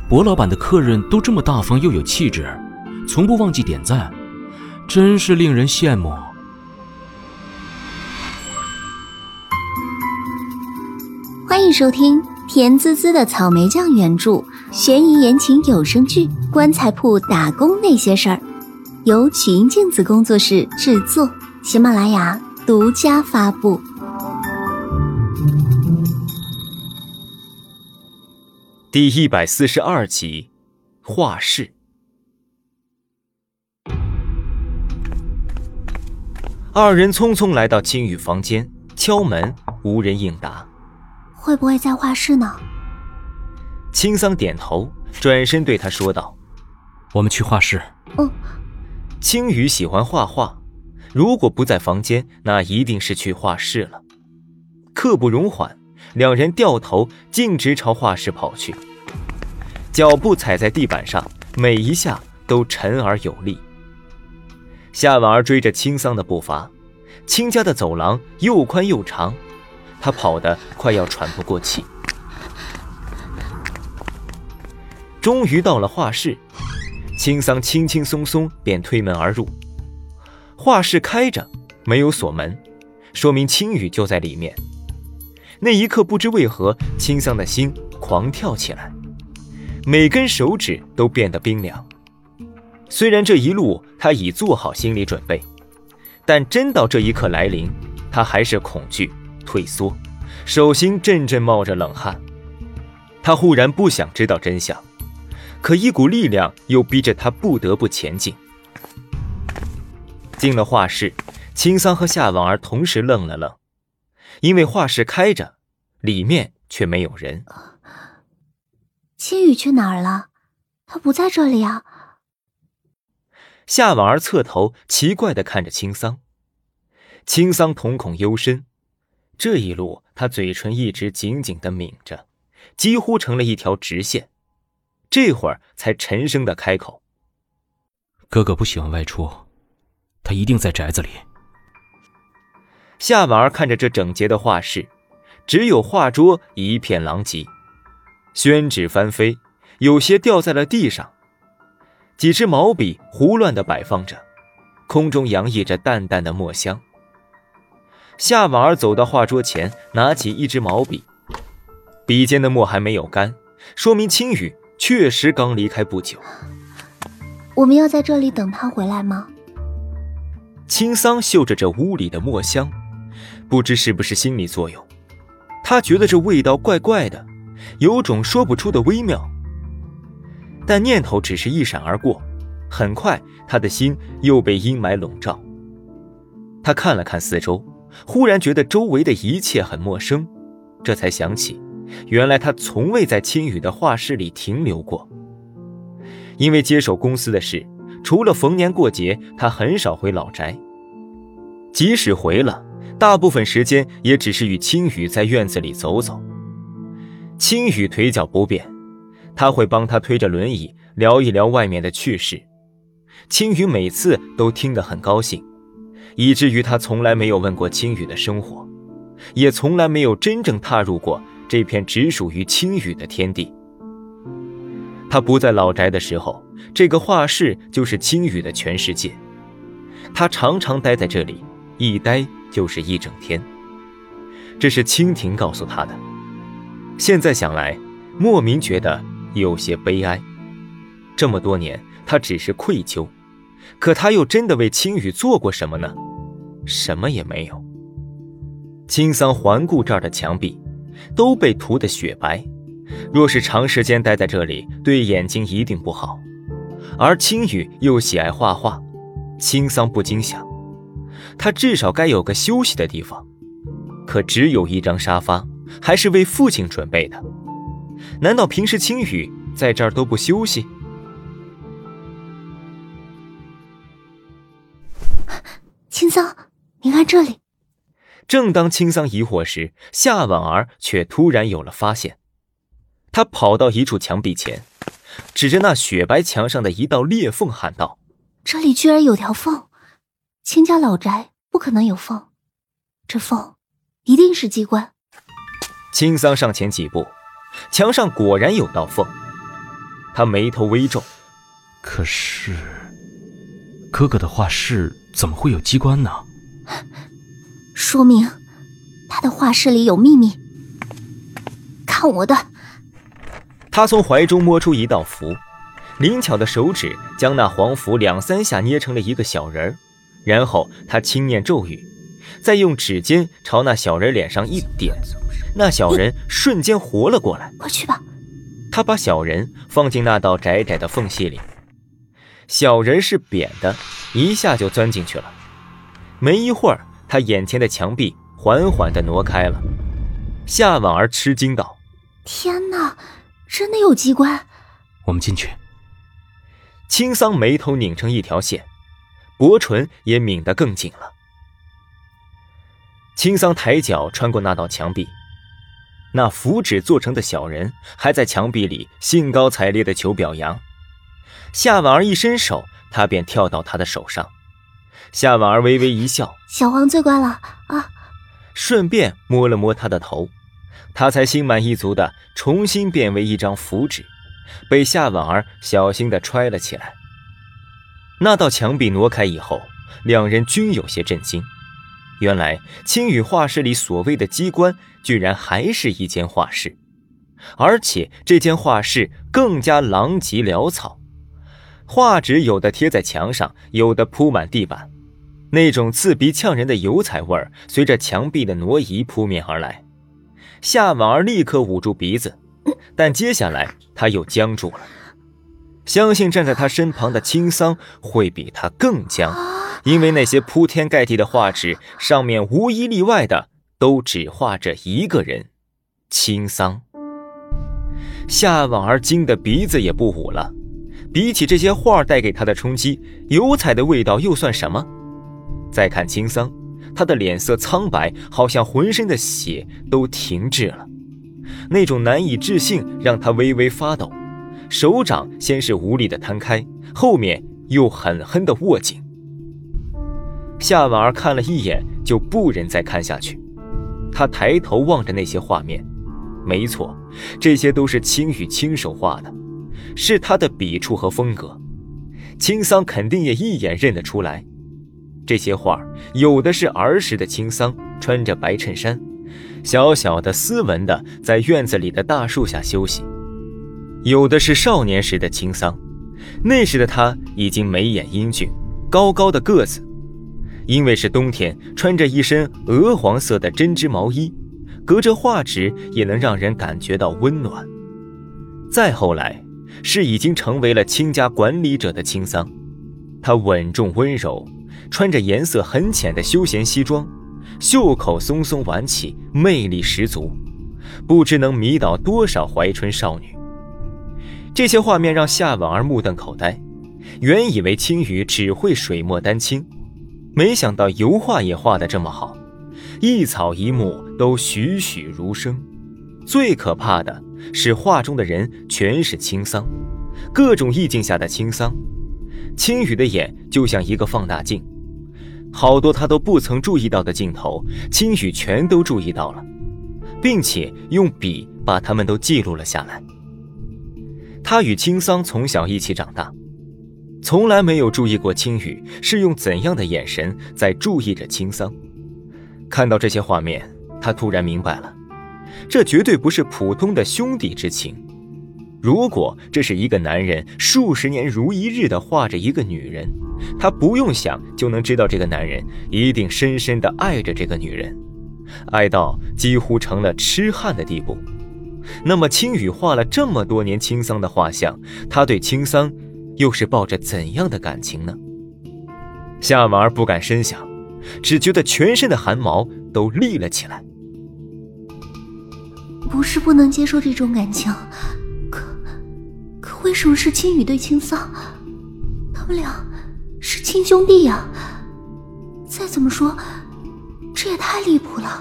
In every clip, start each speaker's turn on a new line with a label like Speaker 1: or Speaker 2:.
Speaker 1: 薄老板的客人都这么大方又有气质，从不忘记点赞，真是令人羡慕。
Speaker 2: 欢迎收听甜滋滋的草莓酱原著悬疑言情有声剧《棺材铺打工那些事儿》，由曲音镜子工作室制作，喜马拉雅独家发布。
Speaker 3: 第142集，画室。二人匆匆来到青羽房间，敲门，无人应答。
Speaker 2: 会不会在画室呢？
Speaker 3: 青桑点头，转身对他说道：“
Speaker 1: 我们去画室。”
Speaker 3: 青羽喜欢画画，如果不在房间，那一定是去画室了。刻不容缓，两人掉头径直朝画室跑去，脚步踩在地板上，每一下都沉而有力。夏婉儿追着青桑的步伐，青家的走廊又宽又长，他跑得快要喘不过气。终于到了画室，青桑轻轻松松便推门而入。画室开着，没有锁门，说明青羽就在里面。那一刻，不知为何，青桑的心狂跳起来，每根手指都变得冰凉。虽然这一路他已做好心理准备，但真到这一刻来临，他还是恐惧退缩，手心阵阵冒着冷汗。他忽然不想知道真相，可一股力量又逼着他不得不前进。进了画室，青桑和夏婉儿同时愣了愣，因为画室开着，里面却没有人。
Speaker 2: 青羽去哪儿了？他不在这里啊。
Speaker 3: 夏婉儿侧头奇怪地看着青桑，青桑瞳孔幽深，这一路他嘴唇一直紧紧地抿着，几乎成了一条直线，这会儿才沉声地开口：“
Speaker 1: 哥哥不喜欢外出，他一定在宅子里。”
Speaker 3: 夏婉儿看着这整洁的画室，只有画桌一片狼藉，宣纸翻飞，有些掉在了地上，几支毛笔胡乱地摆放着，空中洋溢着淡淡的墨香。夏婉儿走到画桌前，拿起一支毛笔，笔尖的墨还没有干，说明青羽确实刚离开不久。
Speaker 2: 我们要在这里等他回来吗？
Speaker 3: 青桑嗅着这屋里的墨香，不知是不是心理作用，他觉得这味道怪怪的，有种说不出的微妙。但念头只是一闪而过，很快他的心又被阴霾笼罩。他看了看四周，忽然觉得周围的一切很陌生，这才想起原来他从未在青羽的画室里停留过。因为接手公司的事，除了逢年过节，他很少回老宅，即使回了，大部分时间也只是与青羽在院子里走走。青羽腿脚不便，他会帮他推着轮椅聊一聊外面的趣事，青羽每次都听得很高兴，以至于他从来没有问过青羽的生活，也从来没有真正踏入过这片只属于青羽的天地。他不在老宅的时候，这个画室就是青羽的全世界，他常常待在这里，一待就是一整天。这是蜻蜓告诉他的，现在想来，莫名觉得有些悲哀。这么多年，他只是愧疚，可他又真的为青羽做过什么呢？什么也没有。青桑环顾这儿的墙壁，都被涂得雪白，若是长时间待在这里，对眼睛一定不好。而青羽又喜爱画画，青桑不禁想，他至少该有个休息的地方，可只有一张沙发，还是为父亲准备的。难道平时青羽在这儿都不休息？
Speaker 2: 青桑，你看这里。
Speaker 3: 正当青桑疑惑时，夏婉儿却突然有了发现。她跑到一处墙壁前，指着那雪白墙上的一道裂缝喊道：“
Speaker 2: 这里居然有条缝，秦家老宅不可能有缝，这缝一定是机关。”
Speaker 3: 青桑上前几步，墙上果然有道缝。 他眉头微皱。
Speaker 1: 可是哥哥的画室怎么会有机关呢？
Speaker 2: 说明他的画室里有秘密。看我的！
Speaker 3: 他从怀中摸出一道符，灵巧的手指将那黄符2、3下捏成了一个小人，然后他轻念咒语，再用指尖朝那小人脸上一点，那小人瞬间活了过来。
Speaker 2: 快去吧！
Speaker 3: 他把小人放进那道窄窄的缝隙里，小人是扁的，一下就钻进去了。没一会儿，他眼前的墙壁缓缓地挪开了。夏婉儿吃惊道：
Speaker 2: 天哪，真的有机关！
Speaker 1: 我们进去。
Speaker 3: 青桑眉头拧成一条线，薄唇也抿得更紧了。青桑抬脚穿过那道墙壁，那符纸做成的小人还在墙壁里兴高采烈地求表扬。夏婉儿一伸手，他便跳到他的手上。夏婉儿微微一笑，
Speaker 2: 小王最乖了啊，
Speaker 3: 顺便摸了摸他的头，他才心满意足地重新变为一张符纸，被夏婉儿小心地揣了起来。那道墙壁挪开以后，两人均有些震惊。原来青羽画室里所谓的机关居然还是一间画室，而且这间画室更加狼藉潦草，画纸有的贴在墙上，有的铺满地板，那种刺鼻呛人的油彩味儿随着墙壁的挪移扑面而来。夏婉儿立刻捂住鼻子，但接下来他又僵住了。相信站在他身旁的青桑会比他更僵，因为那些铺天盖地的画纸上面无一例外的都只画着一个人，青桑。夏婉儿惊得鼻子也不捂了，比起这些画带给他的冲击，油彩的味道又算什么？再看青桑，他的脸色苍白，好像浑身的血都停滞了，那种难以置信让他微微发抖，手掌先是无力地摊开，后面又狠狠地握紧。夏婉儿看了一眼就不忍再看下去，她抬头望着那些画面，没错，这些都是青羽亲手画的，是他的笔触和风格。青桑肯定也一眼认得出来，这些画有的是儿时的青桑，穿着白衬衫，小小的斯文的在院子里的大树下休息，有的是少年时的青桑，那时的他已经眉眼英俊，高高的个子，因为是冬天，穿着一身鹅黄色的针织毛衣，隔着画纸也能让人感觉到温暖。再后来是已经成为了青家管理者的青桑，他稳重温柔，穿着颜色很浅的休闲西装，袖口松松挽起，魅力十足，不知能迷倒多少怀春少女。这些画面让夏婉儿目瞪口呆，原以为青羽只会水墨丹青，没想到油画也画得这么好，一草一木都栩栩如生。最可怕的是画中的人全是青桑，各种意境下的青桑。青羽的眼就像一个放大镜，好多他都不曾注意到的镜头，青羽全都注意到了，并且用笔把它们都记录了下来。他与青桑从小一起长大，从来没有注意过青羽是用怎样的眼神在注意着青桑。看到这些画面，他突然明白了，这绝对不是普通的兄弟之情。如果这是一个男人数十年如一日地画着一个女人，他不用想就能知道这个男人一定深深地爱着这个女人，爱到几乎成了痴汉的地步。那么青羽画了这么多年青桑的画像，他对青桑又是抱着怎样的感情呢？夏婉儿不敢深想，只觉得全身的汗毛都立了起来。
Speaker 2: 不是不能接受这种感情，可为什么是青羽对青桑？他们俩是亲兄弟呀！再怎么说，这也太离谱了。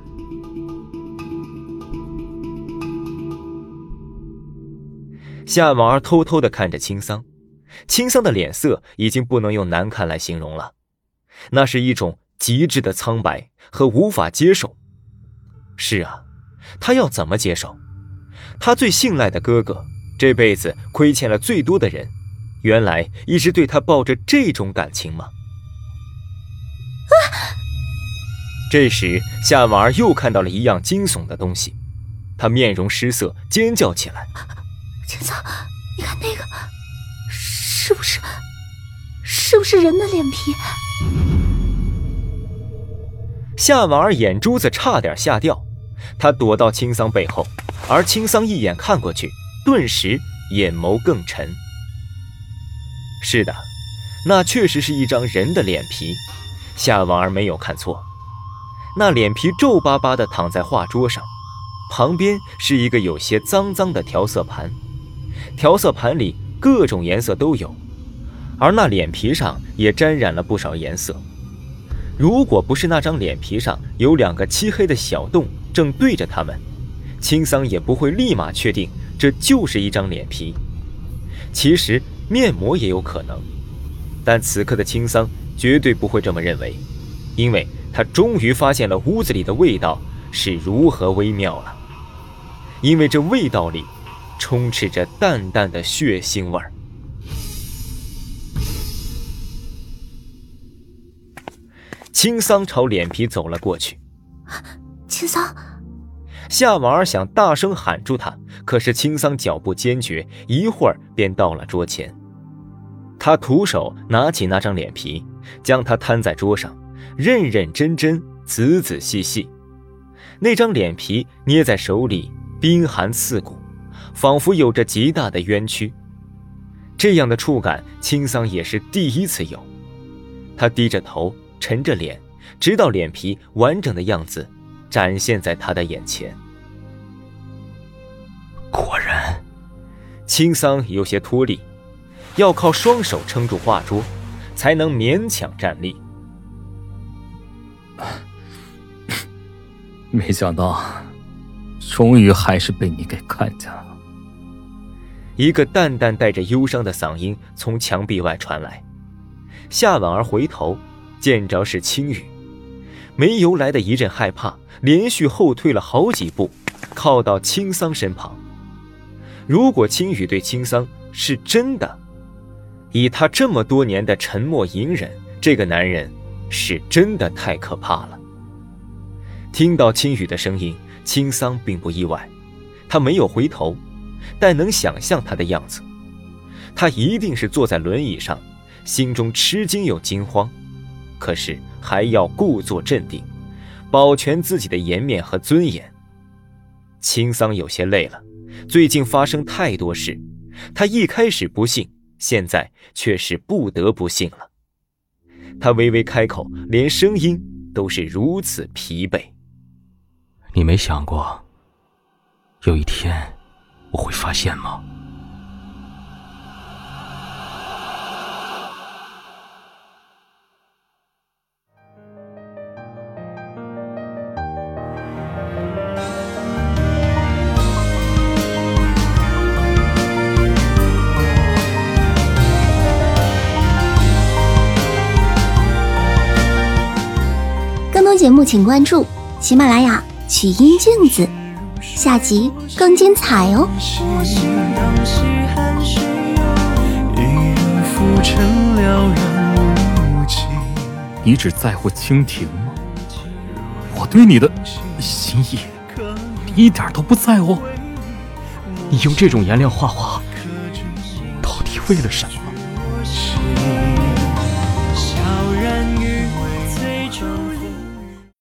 Speaker 3: 夏婉儿偷偷地看着青桑，青桑的脸色已经不能用难看来形容了，那是一种极致的苍白和无法接受。是啊，他要怎么接受？他最信赖的哥哥， 这辈子亏欠了最多的人，原来一直对他抱着这种感情吗？这时夏婉儿又看到了一样惊悚的东西，她面容失色，尖叫起来。
Speaker 2: 青桑，你看那个是不是人的脸皮？
Speaker 3: 夏婉儿眼珠子差点吓掉，她躲到青桑背后，而青桑一眼看过去，顿时眼眸更沉。是的，那确实是一张人的脸皮，夏婉儿没有看错。那脸皮皱巴巴地躺在画桌上，旁边是一个有些脏脏的调色盘，调色盘里各种颜色都有，而那脸皮上也沾染了不少颜色。如果不是那张脸皮上有2个漆黑的小洞正对着他们，青桑也不会立马确定这就是一张脸皮。其实面膜也有可能，但此刻的青桑绝对不会这么认为，因为他终于发现了屋子里的味道是如何微妙了。因为这味道里充斥着淡淡的血腥味儿。青桑朝脸皮走了过去。
Speaker 2: 青桑，
Speaker 3: 夏婉儿想大声喊住他，可是青桑脚步坚决，一会儿便到了桌前。他徒手拿起那张脸皮，将它摊在桌上，认认真真，仔仔细细。那张脸皮捏在手里，冰寒刺骨，仿佛有着极大的冤屈。这样的触感，青桑也是第一次有。他低着头，沉着脸，直到脸皮完整的样子展现在他的眼前。
Speaker 1: 果然，
Speaker 3: 青桑有些脱力，要靠双手撑住画桌，才能勉强站立。
Speaker 4: 没想到，终于还是被你给看见了。
Speaker 3: 一个淡淡带着忧伤的嗓音从墙壁外传来。夏婉儿回头，见着是青雨，没由来的一阵害怕，连续后退了好几步，靠到青桑身旁。如果青雨对青桑是真的，以他这么多年的沉默隐忍，这个男人是真的太可怕了。听到青雨的声音，青桑并不意外，他没有回头，但能想象他的样子。他一定是坐在轮椅上，心中吃惊又惊慌，可是还要故作镇定，保全自己的颜面和尊严。青桑有些累了，最近发生太多事，他一开始不信，现在却是不得不信了。他微微开口，连声音都是如此疲惫。
Speaker 1: 你没想过，有一天我会发现吗？
Speaker 2: 更多节目请关注喜马拉雅曲音镜子，下集更精彩哦。
Speaker 4: 你只在乎蜻蜓吗？我对你的心意，你一点都不在乎。
Speaker 1: 你用这种颜料画画，到底为了什么？